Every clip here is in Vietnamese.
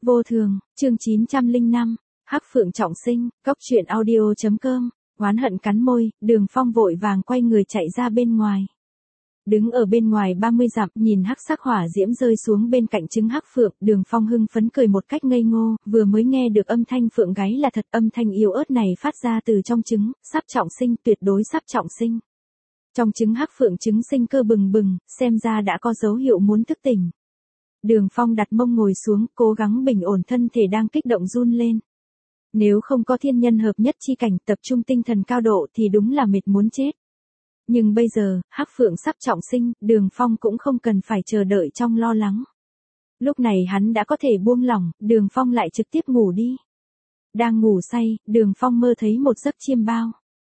Vô thường, chương 905, Hắc Phượng trọng sinh, Cốc truyện audio.com, oán hận cắn môi, Đường Phong vội vàng quay người chạy ra bên ngoài. Đứng ở bên ngoài 30 dặm, nhìn hắc sắc hỏa diễm rơi xuống bên cạnh trứng hắc phượng, Đường Phong hưng phấn cười một cách ngây ngô, vừa mới nghe được âm thanh phượng gáy là thật, âm thanh yếu ớt này phát ra từ trong trứng, sắp trọng sinh, tuyệt đối sắp trọng sinh. Trong trứng hắc phượng trứng sinh cơ bừng bừng, xem ra đã có dấu hiệu muốn thức tỉnh. Đường Phong đặt mông ngồi xuống, cố gắng bình ổn thân thể đang kích động run lên. Nếu không có thiên nhân hợp nhất chi cảnh, tập trung tinh thần cao độ thì đúng là mệt muốn chết. Nhưng bây giờ, hắc phượng sắp trọng sinh, Đường Phong cũng không cần phải chờ đợi trong lo lắng. Lúc này hắn đã có thể buông lỏng, Đường Phong lại trực tiếp ngủ đi. Đang ngủ say, Đường Phong mơ thấy một giấc chiêm bao.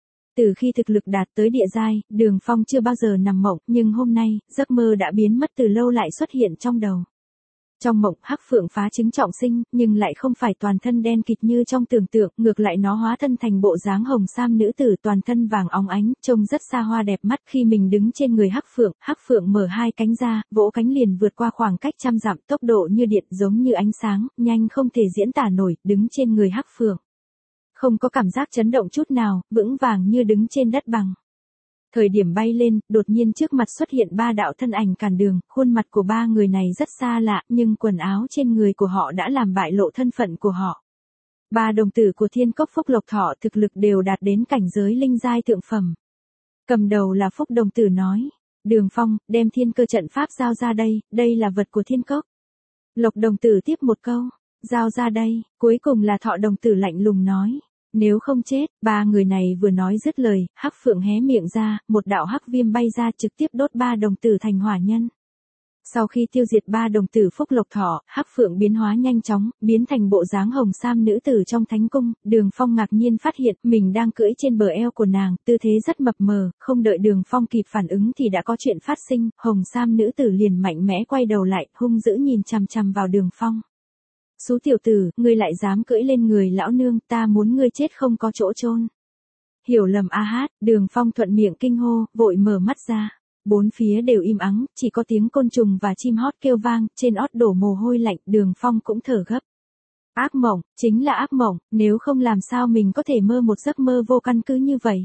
Từ khi thực lực đạt tới địa giai, Đường Phong chưa bao giờ nằm mộng, nhưng hôm nay, giấc mơ đã biến mất từ lâu lại xuất hiện trong đầu. Trong mộng, hắc phượng phá trứng trọng sinh, nhưng lại không phải toàn thân đen kịt như trong tưởng tượng, ngược lại nó hóa thân thành bộ dáng hồng sam nữ tử toàn thân vàng óng ánh, trông rất xa hoa đẹp mắt. Khi mình đứng trên người hắc phượng mở hai cánh ra, vỗ cánh liền vượt qua khoảng cách trăm dặm, tốc độ như điện, giống như ánh sáng, nhanh không thể diễn tả nổi, đứng trên người hắc phượng. Không có cảm giác chấn động chút nào, vững vàng như đứng trên đất bằng. Thời điểm bay lên, đột nhiên trước mặt xuất hiện ba đạo thân ảnh cản đường, khuôn mặt của ba người này rất xa lạ, nhưng quần áo trên người của họ đã làm bại lộ thân phận của họ. Ba đồng tử của Thiên Cốc Phúc Lộc Thọ thực lực đều đạt đến cảnh giới linh giai thượng phẩm. Cầm đầu là Phúc đồng tử nói, Đường Phong, đem thiên cơ trận pháp giao ra đây là vật của Thiên Cốc. Lộc đồng tử tiếp một câu, giao ra đây, cuối cùng là Thọ đồng tử lạnh lùng nói. Nếu không chết, ba người này vừa nói dứt lời, hắc phượng hé miệng ra, một đạo hắc viêm bay ra trực tiếp đốt ba đồng tử thành hỏa nhân. Sau khi tiêu diệt ba đồng tử Phúc Lộc Thọ, hắc phượng biến hóa nhanh chóng, biến thành bộ dáng hồng sam nữ tử trong thánh cung. Đường Phong ngạc nhiên phát hiện mình đang cưỡi trên bờ eo của nàng, tư thế rất mập mờ, không đợi Đường Phong kịp phản ứng thì đã có chuyện phát sinh, hồng sam nữ tử liền mạnh mẽ quay đầu lại, hung dữ nhìn chằm chằm vào Đường Phong. Xú tiểu tử, ngươi lại dám cưỡi lên người lão nương, ta muốn ngươi chết không có chỗ chôn. Hiểu lầm a hát, Đường Phong thuận miệng kinh hô, vội mở mắt ra. Bốn phía đều im ắng, chỉ có tiếng côn trùng và chim hót kêu vang, trên ót đổ mồ hôi lạnh, Đường Phong cũng thở gấp. Ác mộng, chính là ác mộng, nếu không làm sao mình có thể mơ một giấc mơ vô căn cứ như vậy.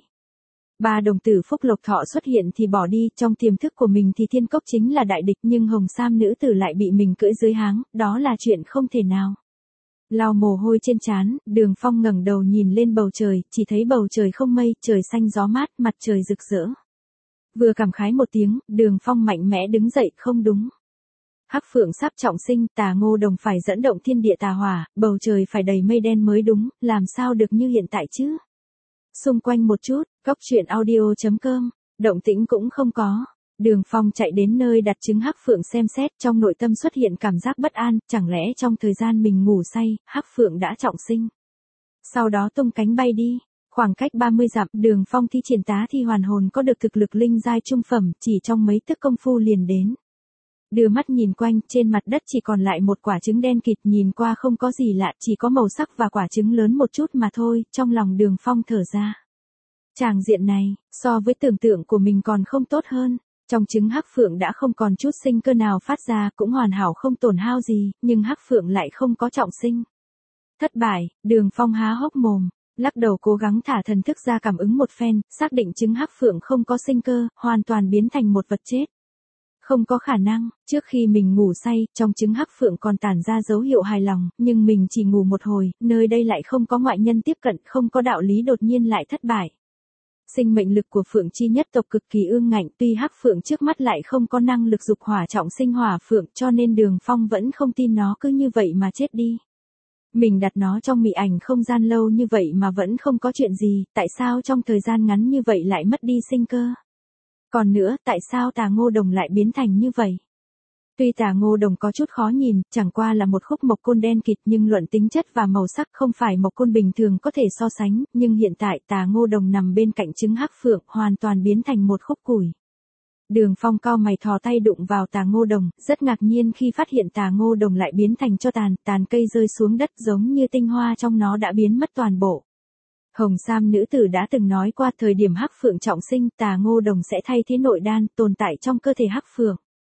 Ba đồng tử Phúc Lộc Thọ xuất hiện thì bỏ đi, trong tiềm thức của mình thì Thiên Cốc chính là đại địch, nhưng hồng sam nữ tử lại bị mình cưỡi dưới háng, đó là chuyện không thể nào. Lau mồ hôi trên trán, Đường Phong ngẩng đầu nhìn lên bầu trời, chỉ thấy bầu trời không mây, trời xanh gió mát, mặt trời rực rỡ. Vừa cảm khái một tiếng, Đường Phong mạnh mẽ đứng dậy, không đúng. Hắc phượng sắp trọng sinh, Tà Ngô Đồng phải dẫn động thiên địa tà hỏa, bầu trời phải đầy mây đen mới đúng, làm sao được như hiện tại chứ? Xung quanh một chút, Cốc truyện audio.com, động tĩnh cũng không có. Đường Phong chạy đến nơi đặt trứng hắc phượng xem xét, trong nội tâm xuất hiện cảm giác bất an, chẳng lẽ trong thời gian mình ngủ say, hắc phượng đã trọng sinh. Sau đó tung cánh bay đi, khoảng cách 30 dặm, Đường Phong thi triển tá thi hoàn hồn có được thực lực linh giai trung phẩm, chỉ trong mấy tức công phu liền đến. Đưa mắt nhìn quanh, trên mặt đất chỉ còn lại một quả trứng đen kịt, nhìn qua không có gì lạ, chỉ có màu sắc và quả trứng lớn một chút mà thôi, trong lòng Đường Phong thở ra. Tràng diện này, so với tưởng tượng của mình còn không tốt hơn. Trong trứng hắc phượng đã không còn chút sinh cơ nào phát ra, cũng hoàn hảo không tổn hao gì, nhưng hắc phượng lại không có trọng sinh. Thất bại, Đường Phong há hốc mồm, lắc đầu cố gắng thả thần thức ra cảm ứng một phen, xác định trứng hắc phượng không có sinh cơ, hoàn toàn biến thành một vật chết. Không có khả năng, trước khi mình ngủ say, trong trứng hắc phượng còn tản ra dấu hiệu hài lòng, nhưng mình chỉ ngủ một hồi, nơi đây lại không có ngoại nhân tiếp cận, không có đạo lý đột nhiên lại thất bại. Sinh mệnh lực của phượng chi nhất tộc cực kỳ ương ngạnh, tuy hắc phượng trước mắt lại không có năng lực dục hỏa trọng sinh hỏa phượng, cho nên Đường Phong vẫn không tin nó cứ như vậy mà chết đi. Mình đặt nó trong mị ảnh không gian lâu như vậy mà vẫn không có chuyện gì, tại sao trong thời gian ngắn như vậy lại mất đi sinh cơ? Còn nữa, tại sao Tà Ngô Đồng lại biến thành như vậy? Tuy Tà Ngô Đồng có chút khó nhìn, chẳng qua là một khúc mộc côn đen kịt, nhưng luận tính chất và màu sắc không phải mộc côn bình thường có thể so sánh, nhưng hiện tại Tà Ngô Đồng nằm bên cạnh trứng hắc phượng, hoàn toàn biến thành một khúc củi. Đường Phong cau mày thò tay đụng vào Tà Ngô Đồng, rất ngạc nhiên khi phát hiện Tà Ngô Đồng lại biến thành tro tàn, tàn cây rơi xuống đất giống như tinh hoa trong nó đã biến mất toàn bộ. Hồng sam nữ tử đã từng nói qua thời điểm hắc phượng trọng sinh, Tà Ngô Đồng sẽ thay thế nội đan, tồn tại trong cơ thể hắc phượng.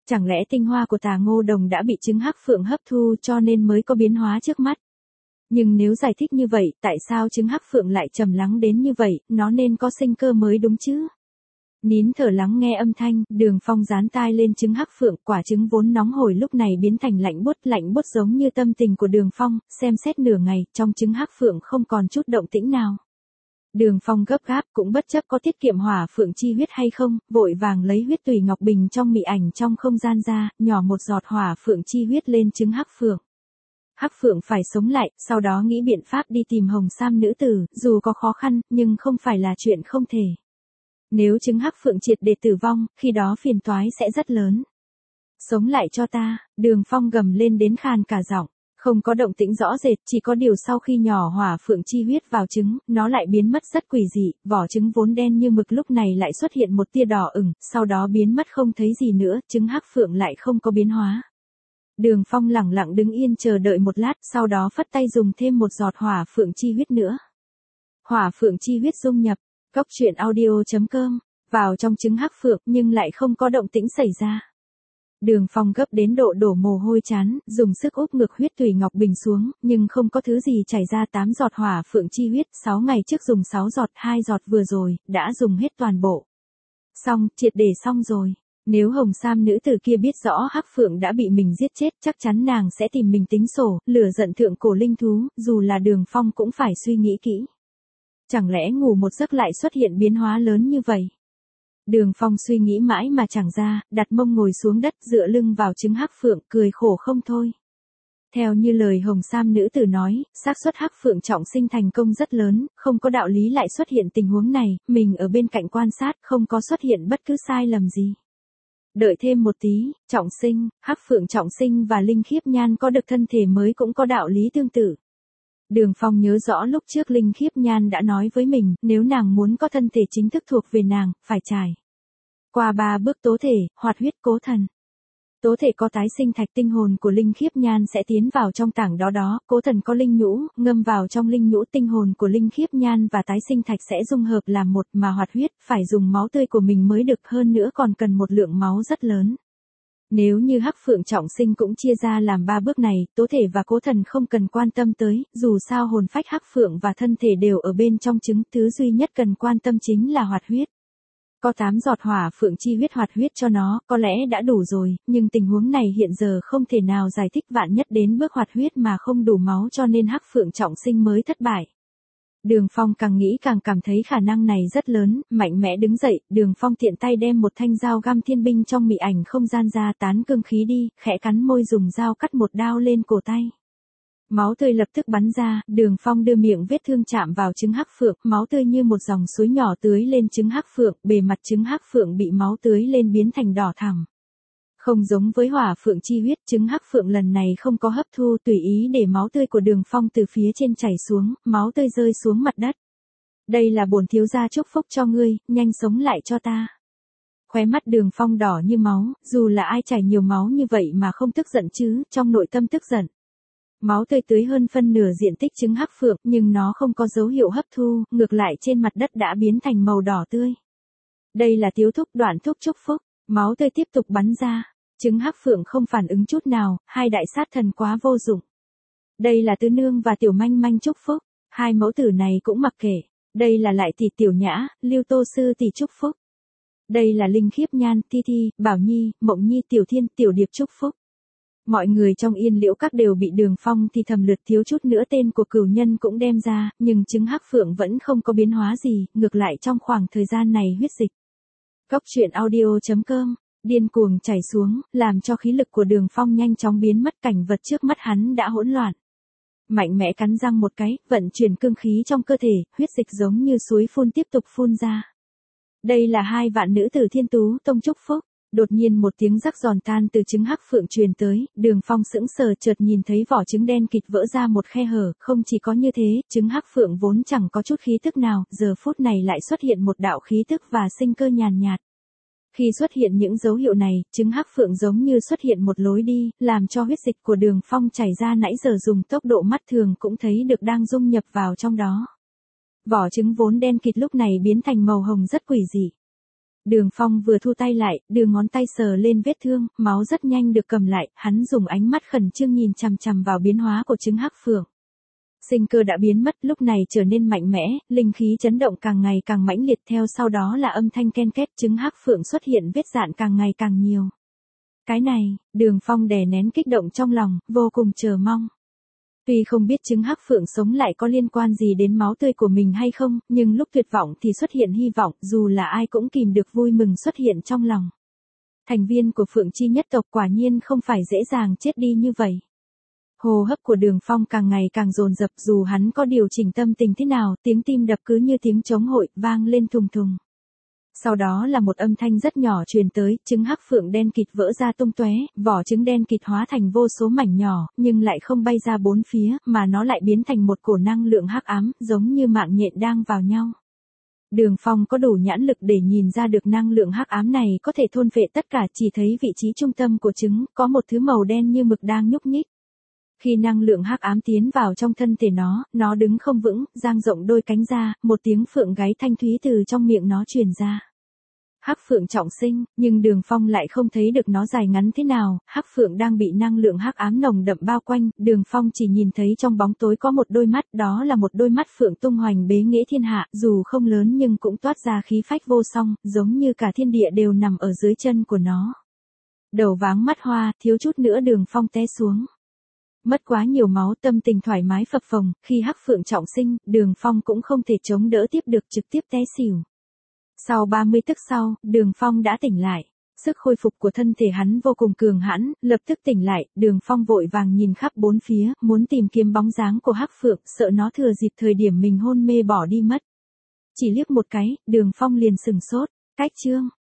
Chẳng lẽ tinh hoa của Tà Ngô Đồng đã bị trứng hắc phượng hấp thu cho nên mới có biến hóa trước mắt? Nhưng nếu giải thích như vậy, tại sao trứng hắc phượng lại trầm lắng đến như vậy, nó nên có sinh cơ mới đúng chứ? Nín thở lắng nghe âm thanh, Đường Phong dán tai lên trứng hắc phượng, quả trứng vốn nóng hổi lúc này biến thành lạnh buốt giống như tâm tình của Đường Phong, xem xét nửa ngày, trong trứng hắc phượng không còn chút động tĩnh nào. Đường Phong gấp gáp cũng bất chấp có tiết kiệm hỏa phượng chi huyết hay không, vội vàng lấy huyết tùy ngọc bình trong mị ảnh trong không gian ra, nhỏ một giọt hỏa phượng chi huyết lên trứng hắc phượng. Hắc phượng phải sống lại, sau đó nghĩ biện pháp đi tìm Hồng Sam nữ tử, dù có khó khăn, nhưng không phải là chuyện không thể. Nếu trứng hắc phượng triệt để tử vong, khi đó phiền toái sẽ rất lớn. Sống lại cho ta, Đường Phong gầm lên đến khàn cả giọng. Không có động tĩnh rõ rệt, chỉ có điều sau khi nhỏ hỏa phượng chi huyết vào trứng, nó lại biến mất rất quỷ dị, vỏ trứng vốn đen như mực lúc này lại xuất hiện một tia đỏ ửng, sau đó biến mất không thấy gì nữa, trứng hắc phượng lại không có biến hóa. Đường Phong lẳng lặng đứng yên chờ đợi một lát, sau đó phất tay dùng thêm một giọt hỏa phượng chi huyết nữa. Hỏa phượng chi huyết dung nhập, cốc truyện audio.com, vào trong trứng hắc phượng nhưng lại không có động tĩnh xảy ra. Đường Phong gấp đến độ đổ mồ hôi chán, dùng sức úp ngực huyết tùy ngọc bình xuống, nhưng không có thứ gì chảy ra. 8 giọt hỏa phượng chi huyết, 6 ngày trước dùng 6 giọt, 2 giọt vừa rồi, đã dùng hết toàn bộ. Xong, triệt để xong rồi. Nếu Hồng Sam nữ tử kia biết rõ hắc phượng đã bị mình giết chết, chắc chắn nàng sẽ tìm mình tính sổ, lửa giận thượng cổ linh thú, dù là Đường Phong cũng phải suy nghĩ kỹ. Chẳng lẽ ngủ một giấc lại xuất hiện biến hóa lớn như vậy? Đường Phong suy nghĩ mãi mà chẳng ra, đặt mông ngồi xuống đất dựa lưng vào trứng hắc phượng, cười khổ không thôi. Theo như lời Hồng Sam nữ tử nói, xác suất hắc phượng trọng sinh thành công rất lớn, không có đạo lý lại xuất hiện tình huống này, mình ở bên cạnh quan sát, không có xuất hiện bất cứ sai lầm gì. Đợi thêm một tí, trọng sinh, hắc phượng trọng sinh và linh khiếp nhan có được thân thể mới cũng có đạo lý tương tự. Đường Phong nhớ rõ lúc trước Linh Khiếp Nhan đã nói với mình, nếu nàng muốn có thân thể chính thức thuộc về nàng, phải trải qua 3 bước tố thể, hoạt huyết cố thần. Tố thể có tái sinh thạch, tinh hồn của Linh Khiếp Nhan sẽ tiến vào trong tảng đó, cố thần có linh nhũ, ngâm vào trong linh nhũ, tinh hồn của Linh Khiếp Nhan và tái sinh thạch sẽ dung hợp làm một, mà hoạt huyết, phải dùng máu tươi của mình mới được, hơn nữa còn cần một lượng máu rất lớn. Nếu như hắc phượng trọng sinh cũng chia ra làm 3 bước này, tố thể và cố thần không cần quan tâm tới, dù sao hồn phách hắc phượng và thân thể đều ở bên trong trứng, thứ duy nhất cần quan tâm chính là hoạt huyết. Có 8 giọt hỏa phượng chi huyết hoạt huyết cho nó, có lẽ đã đủ rồi, nhưng tình huống này hiện giờ không thể nào giải thích, vạn nhất đến bước hoạt huyết mà không đủ máu cho nên hắc phượng trọng sinh mới thất bại. Đường Phong càng nghĩ càng cảm thấy khả năng này rất lớn, mạnh mẽ đứng dậy, Đường Phong tiện tay đem một thanh dao găm thiên binh trong mị ảnh không gian ra, tán cương khí đi, khẽ cắn môi dùng dao cắt một đao lên cổ tay. Máu tươi lập tức bắn ra, Đường Phong đưa miệng vết thương chạm vào trứng hắc phượng, máu tươi như một dòng suối nhỏ tưới lên trứng hắc phượng, bề mặt trứng hắc phượng bị máu tưới lên biến thành đỏ thẳm. Không giống với hỏa phượng chi huyết, trứng hắc phượng lần này không có hấp thu, tùy ý để máu tươi của Đường Phong từ phía trên chảy xuống, máu tươi rơi xuống mặt đất. Đây là bổn thiếu gia chúc phúc cho ngươi, nhanh sống lại cho ta. Khóe mắt Đường Phong đỏ như máu, dù là ai chảy nhiều máu như vậy mà không tức giận chứ, trong nội tâm tức giận. Máu tươi tưới hơn phân nửa diện tích trứng hắc phượng, nhưng nó không có dấu hiệu hấp thu, ngược lại trên mặt đất đã biến thành màu đỏ tươi. Đây là Tiếu thúc, Đoạn thúc chúc phúc, máu tươi tiếp tục bắn ra. Trứng hắc phượng không phản ứng chút nào, hai đại sát thần quá vô dụng. Đây là Tứ nương và Tiểu manh manh chúc phúc, hai mẫu tử này cũng mặc kệ. Đây là Lại tỷ, Tiểu nhã, Lưu Tô sư tỷ chúc phúc. Đây là Linh Khiếp Nhan, Thi Thi, Bảo Nhi, Mộng Nhi, Tiểu Thiên, Tiểu Điệp chúc phúc. Mọi người trong Yên Liễu Các đều bị Đường Phong thì thầm lượt, thiếu chút nữa tên của cửu nhân cũng đem ra, nhưng trứng hắc phượng vẫn không có biến hóa gì, ngược lại trong khoảng thời gian này huyết dịch. Cốc truyện audio.com điên cuồng chảy xuống, làm cho khí lực của Đường Phong nhanh chóng biến mất, cảnh vật trước mắt hắn đã hỗn loạn. Mạnh mẽ cắn răng một cái, vận chuyển cương khí trong cơ thể, huyết dịch giống như suối phun tiếp tục phun ra. Đây là 2 vạn nữ tử Thiên Tú Tông chúc phúc. Đột nhiên một tiếng rắc giòn tan từ trứng hắc phượng truyền tới, Đường Phong sững sờ, chợt nhìn thấy vỏ trứng đen kịt vỡ ra một khe hở, không chỉ có như thế, trứng hắc phượng vốn chẳng có chút khí tức nào, giờ phút này lại xuất hiện một đạo khí tức và sinh cơ nhàn nhạt. Khi xuất hiện những dấu hiệu này, trứng hắc phượng giống như xuất hiện một lối đi, làm cho huyết dịch của Đường Phong chảy ra nãy giờ dùng tốc độ mắt thường cũng thấy được đang dung nhập vào trong đó. Vỏ trứng vốn đen kịt lúc này biến thành màu hồng rất quỷ dị. Đường Phong vừa thu tay lại, đưa ngón tay sờ lên vết thương, máu rất nhanh được cầm lại, hắn dùng ánh mắt khẩn trương nhìn chằm chằm vào biến hóa của trứng hắc phượng. Sinh cơ đã biến mất, lúc này trở nên mạnh mẽ, linh khí chấn động càng ngày càng mãnh liệt, theo sau đó là âm thanh ken két, trứng hắc phượng xuất hiện vết rạn càng ngày càng nhiều. Cái này, Đường Phong đè nén kích động trong lòng, vô cùng chờ mong. Tuy không biết trứng hắc phượng sống lại có liên quan gì đến máu tươi của mình hay không, nhưng lúc tuyệt vọng thì xuất hiện hy vọng, dù là ai cũng kìm được vui mừng xuất hiện trong lòng. Thành viên của Phượng Chi nhất tộc quả nhiên không phải dễ dàng chết đi như vậy. Hô hấp của Đường Phong càng ngày càng dồn dập, dù hắn có điều chỉnh tâm tình thế nào, tiếng tim đập cứ như tiếng trống hội, vang lên thùng thùng. Sau đó là một âm thanh rất nhỏ truyền tới, trứng hắc phượng đen kịt vỡ ra tung tóe, vỏ trứng đen kịt hóa thành vô số mảnh nhỏ, nhưng lại không bay ra bốn phía, mà nó lại biến thành một cổ năng lượng hắc ám, giống như mạng nhện đang vào nhau. Đường Phong có đủ nhãn lực để nhìn ra được năng lượng hắc ám này có thể thôn phệ tất cả, chỉ thấy vị trí trung tâm của trứng có một thứ màu đen như mực đang nhúc nhích. Khi năng lượng hắc ám tiến vào trong thân thể nó đứng không vững, dang rộng đôi cánh ra, một tiếng phượng gáy thanh thúy từ trong miệng nó truyền ra. Hắc phượng trọng sinh, nhưng Đường Phong lại không thấy được nó dài ngắn thế nào, hắc phượng đang bị năng lượng hắc ám nồng đậm bao quanh, Đường Phong chỉ nhìn thấy trong bóng tối có một đôi mắt, đó là một đôi mắt phượng tung hoành bế nghệ thiên hạ, dù không lớn nhưng cũng toát ra khí phách vô song, giống như cả thiên địa đều nằm ở dưới chân của nó. Đầu váng mắt hoa, thiếu chút nữa Đường Phong té xuống. Mất quá nhiều máu, tâm tình thoải mái phập phồng, khi hắc phượng trọng sinh, Đường Phong cũng không thể chống đỡ tiếp được, trực tiếp té xỉu. Sau 30 tức sau, Đường Phong đã tỉnh lại. Sức khôi phục của thân thể hắn vô cùng cường hãn, lập tức tỉnh lại, Đường Phong vội vàng nhìn khắp bốn phía, muốn tìm kiếm bóng dáng của hắc phượng, sợ nó thừa dịp thời điểm mình hôn mê bỏ đi mất. Chỉ liếc một cái, Đường Phong liền sừng sốt, cách chương.